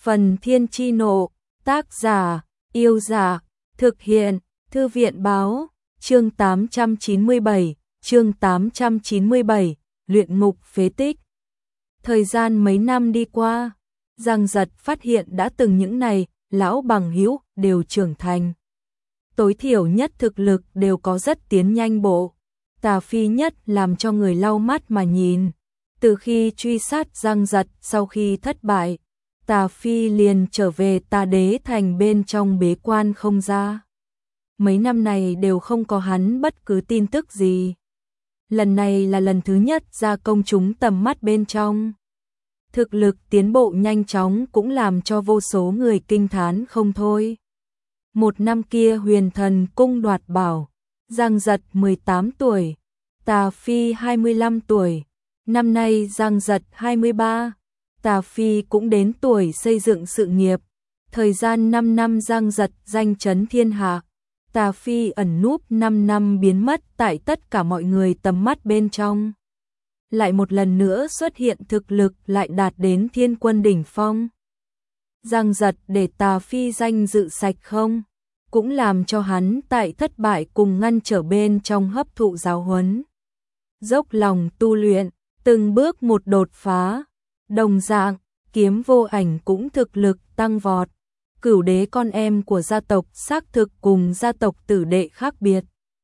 Phần Thiên Chi Nộ, tác giả, Yêu Dạ, thực hiện, Thư viện Báo, chương 897, luyện ngục phế tích. Thời gian mấy năm đi qua, Giang Giật phát hiện đã từng những này, lão bằng hữu đều trưởng thành. Tối thiểu nhất thực lực đều có rất tiến nhanh bộ. Tà Phi nhất làm cho người lau mắt mà nhìn. Từ khi truy sát Giang Giật sau khi thất bại, Tà Phi liền trở về Tà Đế Thành bên trong bế quan không ra. Mấy năm này đều không có hắn bất cứ tin tức gì. Lần này là lần thứ nhất ra công chúng tầm mắt bên trong. Thực lực tiến bộ nhanh chóng cũng làm cho vô số người kinh thán không thôi. Một năm kia Huyền Thần Cung đoạt bảo, Giang Giật 18 tuổi, Tà Phi 25 tuổi. Năm nay Giang Giật 23, Tà Phi cũng đến tuổi xây dựng sự nghiệp. Thời gian 5 năm Giang Giật danh chấn thiên hạ, Tà Phi ẩn núp 5 năm biến mất tại tất cả mọi người tầm mắt bên trong. Lại một lần nữa xuất hiện thực lực lại đạt đến thiên quân đỉnh phong. Giang Giật để Tà Phi danh dự sạch không, cũng làm cho hắn tại thất bại cùng ngăn trở bên trong hấp thụ giáo huấn. Dốc lòng tu luyện, từng bước một đột phá. Đồng dạng, Kiếm Vô Ảnh cũng thực lực tăng vọt. Cửu đế con em của gia tộc xác thực cùng gia tộc tử đệ khác biệt.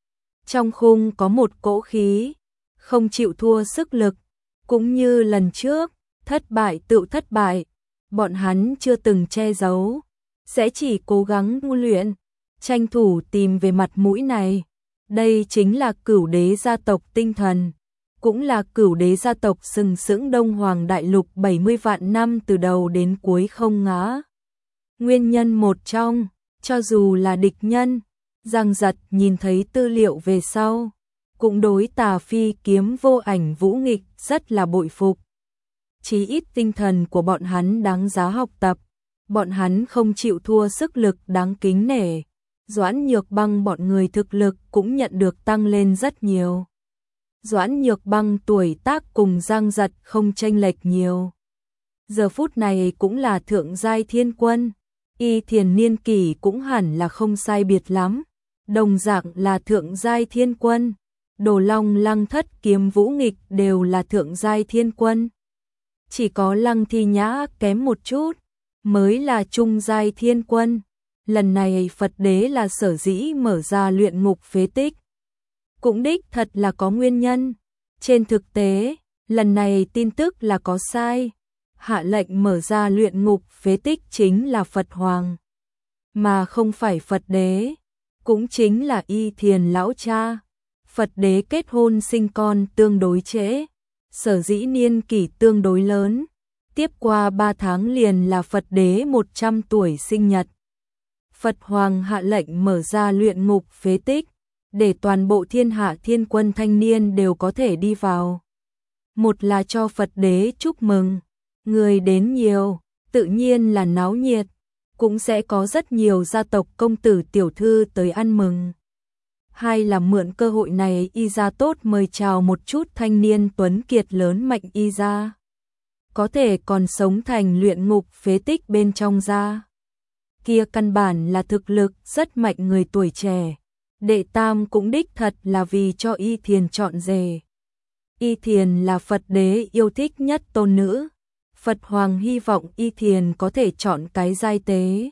Trong khung có một cỗ khí, không chịu thua sức lực, cũng như lần trước, thất bại tự thất bại, bọn hắn chưa từng che giấu, sẽ chỉ cố gắng tu luyện, tranh thủ tìm về mặt mũi này. Đây chính là cửu đế gia tộc tinh thần, cũng là cửu đế gia tộc sừng sững Đông Hoàng Đại Lục 70 vạn năm từ đầu đến cuối không ngã. Nguyên nhân một trong, cho dù là địch nhân, Giang Giật nhìn thấy tư liệu về sau, cũng đối Tà Phi Kiếm Vô Ảnh vũ nghịch rất là bội phục. Chí ít tinh thần của bọn hắn đáng giá học tập, bọn hắn không chịu thua sức lực đáng kính nể. Doãn Nhược Băng bọn người thực lực cũng nhận được tăng lên rất nhiều. Doãn Nhược Băng tuổi tác cùng Giang Giật không chênh lệch nhiều. Giờ phút này cũng là thượng giai thiên quân, Y Thiền niên kỷ cũng hẳn là không sai biệt lắm. Đồng dạng là thượng giai thiên quân, Đồ Long Lăng Thất Kiếm Vũ Nghịch đều là thượng giai thiên quân. Chỉ có Lăng Thi Nhã kém một chút, mới là trung giai thiên quân. Lần này Phật Đế là sở dĩ mở ra luyện ngục phế tích, cũng đích thật là có nguyên nhân. Trên thực tế, lần này tin tức là có sai. Hạ lệnh mở ra luyện ngục phế tích chính là Phật Hoàng, mà không phải Phật Đế, cũng chính là Y Thiền lão cha. Phật Đế kết hôn sinh con tương đối trễ, sở dĩ niên kỷ tương đối lớn. Tiếp qua 3 tháng liền là Phật Đế 100 tuổi sinh nhật. Phật Hoàng hạ lệnh mở ra luyện ngục phế tích, để toàn bộ thiên hạ thiên quân thanh niên đều có thể đi vào. Một là cho Phật Đế chúc mừng, người đến nhiều, tự nhiên là náo nhiệt, cũng sẽ có rất nhiều gia tộc công tử tiểu thư tới ăn mừng. Hai là mượn cơ hội này Y gia tốt mời chào một chút thanh niên tuấn kiệt lớn mạnh Y gia, có thể còn sống thành luyện ngục phế tích bên trong gia. Kia căn bản là thực lực rất mạnh người tuổi trẻ. Đệ tam cũng đích thật là vì cho Y Thiền chọn rể. Y Thiền là Phật Đế yêu thích nhất tôn nữ. Phật Hoàng hy vọng Y Thiền có thể chọn cái giai tế,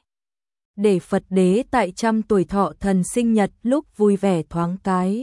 để Phật Đế tại 100 tuổi thọ thần sinh nhật lúc vui vẻ thoáng cái.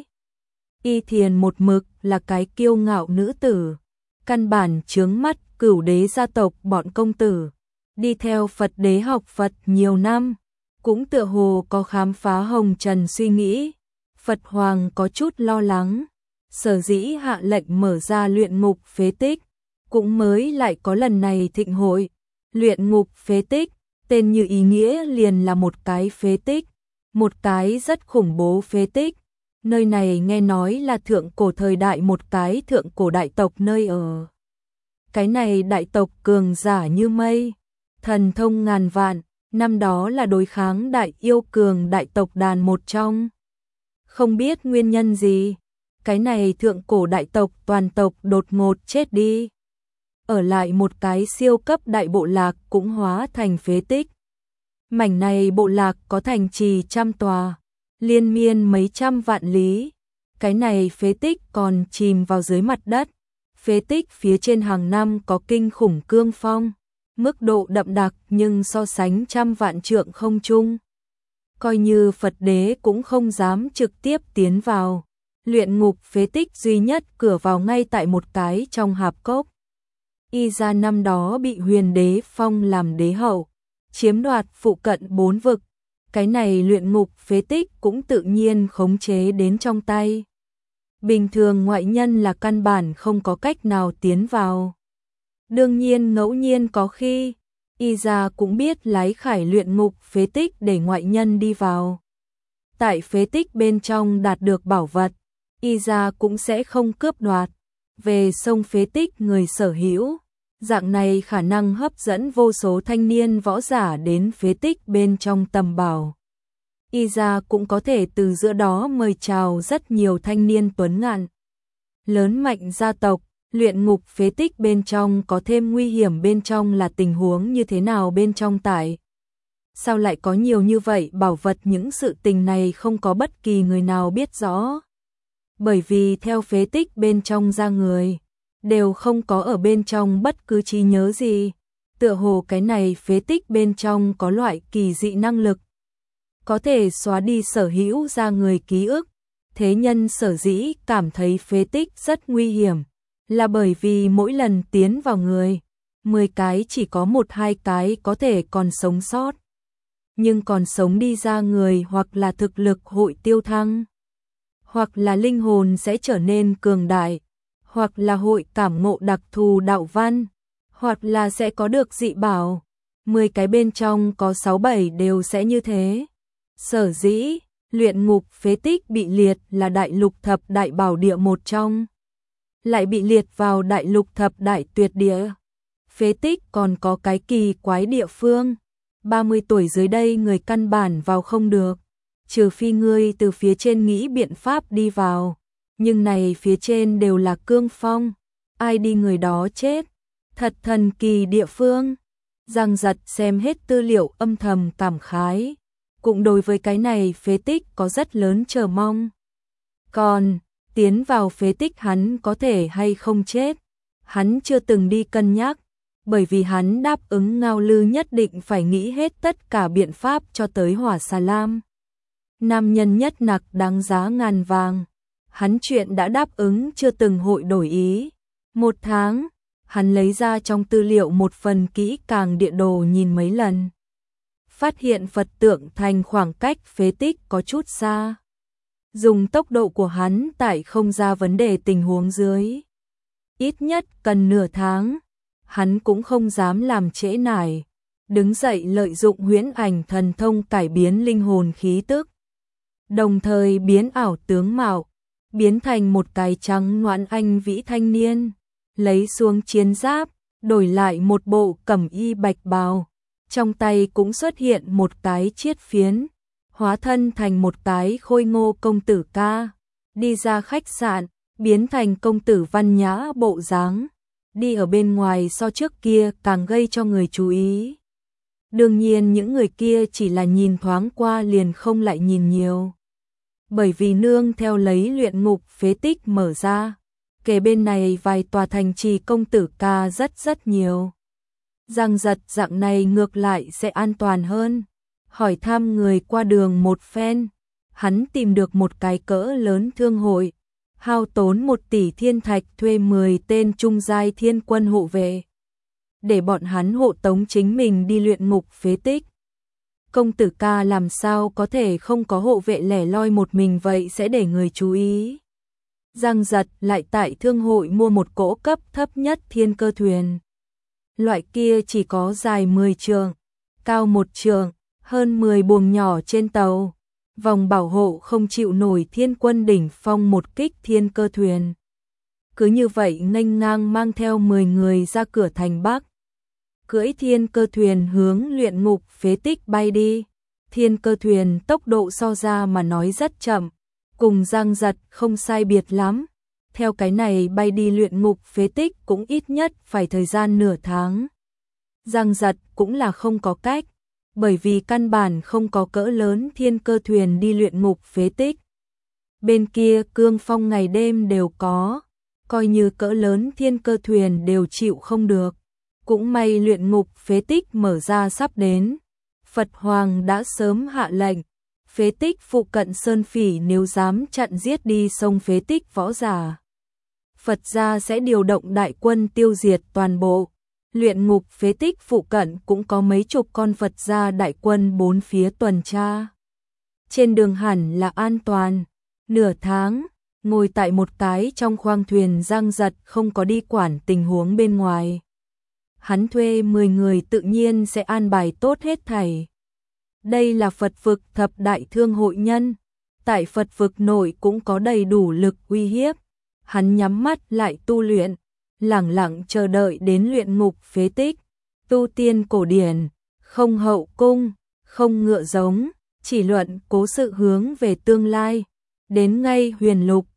Y Thiền một mực là cái kiêu ngạo nữ tử, căn bản chướng mắt cửu đế gia tộc bọn công tử. Đi theo Phật Đế học Phật nhiều năm, cũng tựa hồ có khám phá hồng trần suy nghĩ. Phật Hoàng có chút lo lắng, sở dĩ hạ lệnh mở ra luyện ngục phế tích, cũng mới lại có lần này thịnh hội. Luyện ngục phế tích, tên như ý nghĩa liền là một cái phế tích, một cái rất khủng bố phế tích. Nơi này nghe nói là thượng cổ thời đại một cái thượng cổ đại tộc nơi ở. Cái này đại tộc cường giả như mây, thần thông ngàn vạn, năm đó là đối kháng đại yêu cường đại tộc đàn một trong. Không biết nguyên nhân gì, cái này thượng cổ đại tộc toàn tộc đột ngột chết đi. ở lại một cái siêu cấp đại bộ lạc cũng hóa thành phế tích. Mảnh này bộ lạc có thành trì trăm tòa, liên miên mấy trăm vạn lý. Cái này phế tích còn chìm vào dưới mặt đất. Phế tích phía trên hàng năm có kinh khủng cương phong, mức độ đậm đặc nhưng so sánh trăm vạn trượng không trung. Coi như Phật đế cũng không dám trực tiếp tiến vào. Luyện ngục phế tích duy nhất cửa vào ngay tại một cái trong hạp cốc. Y ra năm đó bị Huyền đế phong làm đế hậu, chiếm đoạt phụ cận 4 vực. Cái này luyện ngục phế tích cũng tự nhiên khống chế đến trong tay. Bình thường ngoại nhân là căn bản không có cách nào tiến vào. Đương nhiên ngẫu nhiên có khi, Y ra cũng biết lái khải luyện ngục phế tích để ngoại nhân đi vào. Tại phế tích bên trong đạt được bảo vật, Y ra cũng sẽ không cướp đoạt. Về sông phế tích người sở hữu, dạng này khả năng hấp dẫn vô số thanh niên võ giả đến phế tích bên trong tầm bảo. Y ra cũng có thể từ giữa đó mời chào rất nhiều thanh niên tuấn ngạn. Lớn mạnh gia tộc, luyện ngục phế tích bên trong có thêm nguy hiểm bên trong là tình huống như thế nào bên trong tại. Sao lại có nhiều như vậy bảo vật, những sự tình này không có bất kỳ người nào biết rõ. Bởi vì theo phế tích bên trong ra người, đều không có ở bên trong bất cứ trí nhớ gì. Tựa hồ cái này phế tích bên trong có loại kỳ dị năng lực, có thể xóa đi sở hữu ra người ký ức. Thế nhân sở dĩ cảm thấy phế tích rất nguy hiểm, là bởi vì mỗi lần tiến vào người, 10 cái chỉ có 1-2 cái có thể còn sống sót. Nhưng còn sống đi ra người hoặc là thực lực hội tiêu thăng, hoặc là linh hồn sẽ trở nên cường đại, hoặc là hội cảm ngộ đặc thù đạo văn, hoặc là sẽ có được dị bảo. 10 cái bên trong có 6-7 đều sẽ như thế. Sở dĩ, luyện ngục phế tích bị liệt là đại lục thập đại bảo địa một trong, lại bị liệt vào đại lục thập đại tuyệt địa. Phế tích còn có cái kỳ quái địa phương, 30 tuổi dưới đây người căn bản vào không được, trừ phi ngươi từ phía trên nghĩ biện pháp đi vào. Nhưng này phía trên đều là cương phong, ai đi người đó chết. Thật thần kỳ địa phương. Giang Giật xem hết tư liệu âm thầm cảm khái, cũng đối với cái này phế tích có rất lớn chờ mong. Còn, tiến vào phế tích hắn có thể hay không chết, hắn chưa từng đi cân nhắc, bởi vì hắn đáp ứng Ngao Lư nhất định phải nghĩ hết tất cả biện pháp cho tới Hỏa Xà Lam. Nam nhân nhất nặc đáng giá ngàn vàng, hắn chuyện đã đáp ứng chưa từng hội đổi ý. 1 tháng, hắn lấy ra trong tư liệu một phần kỹ càng địa đồ nhìn mấy lần. Phát hiện Phật tượng thành khoảng cách phế tích có chút xa. Dùng tốc độ của hắn tại không ra vấn đề tình huống dưới, ít nhất cần nửa tháng, hắn cũng không dám làm trễ nải. Đứng dậy lợi dụng huyễn ảnh thần thông cải biến linh hồn khí tức, đồng thời biến ảo tướng mạo, biến thành một cái trắng nõn anh vĩ thanh niên, lấy xuống chiến giáp, đổi lại một bộ cẩm y bạch bào, trong tay cũng xuất hiện một cái chiết phiến, hóa thân thành một cái khôi ngô công tử ca, đi ra khách sạn, biến thành công tử văn nhã bộ dáng, đi ở bên ngoài so trước kia càng gây cho người chú ý. Đương nhiên những người kia chỉ là nhìn thoáng qua liền không lại nhìn nhiều. Bởi vì nương theo lấy luyện ngục phế tích mở ra, kể bên này vài tòa thành trì công tử ca rất nhiều. Giang Giật dạng này ngược lại sẽ an toàn hơn. Hỏi thăm người qua đường một phen, hắn tìm được một cái cỡ lớn thương hội, hao tốn 1 tỷ thiên thạch thuê 10 tên trung giai thiên quân hộ vệ, để bọn hắn hộ tống chính mình đi luyện ngục phế tích. Công tử ca làm sao có thể không có hộ vệ lẻ loi một mình vậy sẽ để người chú ý. Giang Giật lại tại thương hội mua một cỗ cấp thấp nhất thiên cơ thuyền. Loại kia chỉ có dài 10 trượng, cao 1 trượng, hơn 10 buồng nhỏ trên tàu. Vòng bảo hộ không chịu nổi thiên quân đỉnh phong một kích thiên cơ thuyền. Cứ như vậy nghênh ngang mang theo 10 người ra cửa thành Bắc. Cưỡi thiên cơ thuyền hướng luyện ngục phế tích bay đi. Thiên cơ thuyền tốc độ so ra mà nói rất chậm, cùng Giang Giật không sai biệt lắm. theo cái này bay đi luyện ngục phế tích cũng ít nhất phải thời gian nửa tháng. Giang Giật cũng là không có cách, bởi vì căn bản không có cỡ lớn thiên cơ thuyền đi luyện ngục phế tích. Bên kia cương phong ngày đêm đều có, coi như cỡ lớn thiên cơ thuyền đều chịu không được. Cũng may luyện ngục phế tích mở ra sắp đến. Phật Hoàng đã sớm hạ lệnh, phế tích phụ cận sơn phỉ nếu dám chặn giết đi sông phế tích võ giả, Phật gia sẽ điều động đại quân tiêu diệt toàn bộ. Luyện ngục phế tích phụ cận cũng có mấy chục con Phật gia đại quân bốn phía tuần tra. Trên đường hẳn là an toàn. Nửa tháng, ngồi tại một cái trong khoang thuyền Giang Giật không có đi quản tình huống bên ngoài. Hắn thuê 10 người tự nhiên sẽ an bài tốt hết thảy. Đây là Phật vực thập đại thương hội nhân. Tại Phật vực nội cũng có đầy đủ lực uy hiếp. Hắn nhắm mắt lại tu luyện, lẳng lặng chờ đợi đến luyện ngục phế tích. Tu tiên cổ điển, không hậu cung, không ngựa giống, chỉ luận cố sự hướng về tương lai. Đến ngay huyền lục,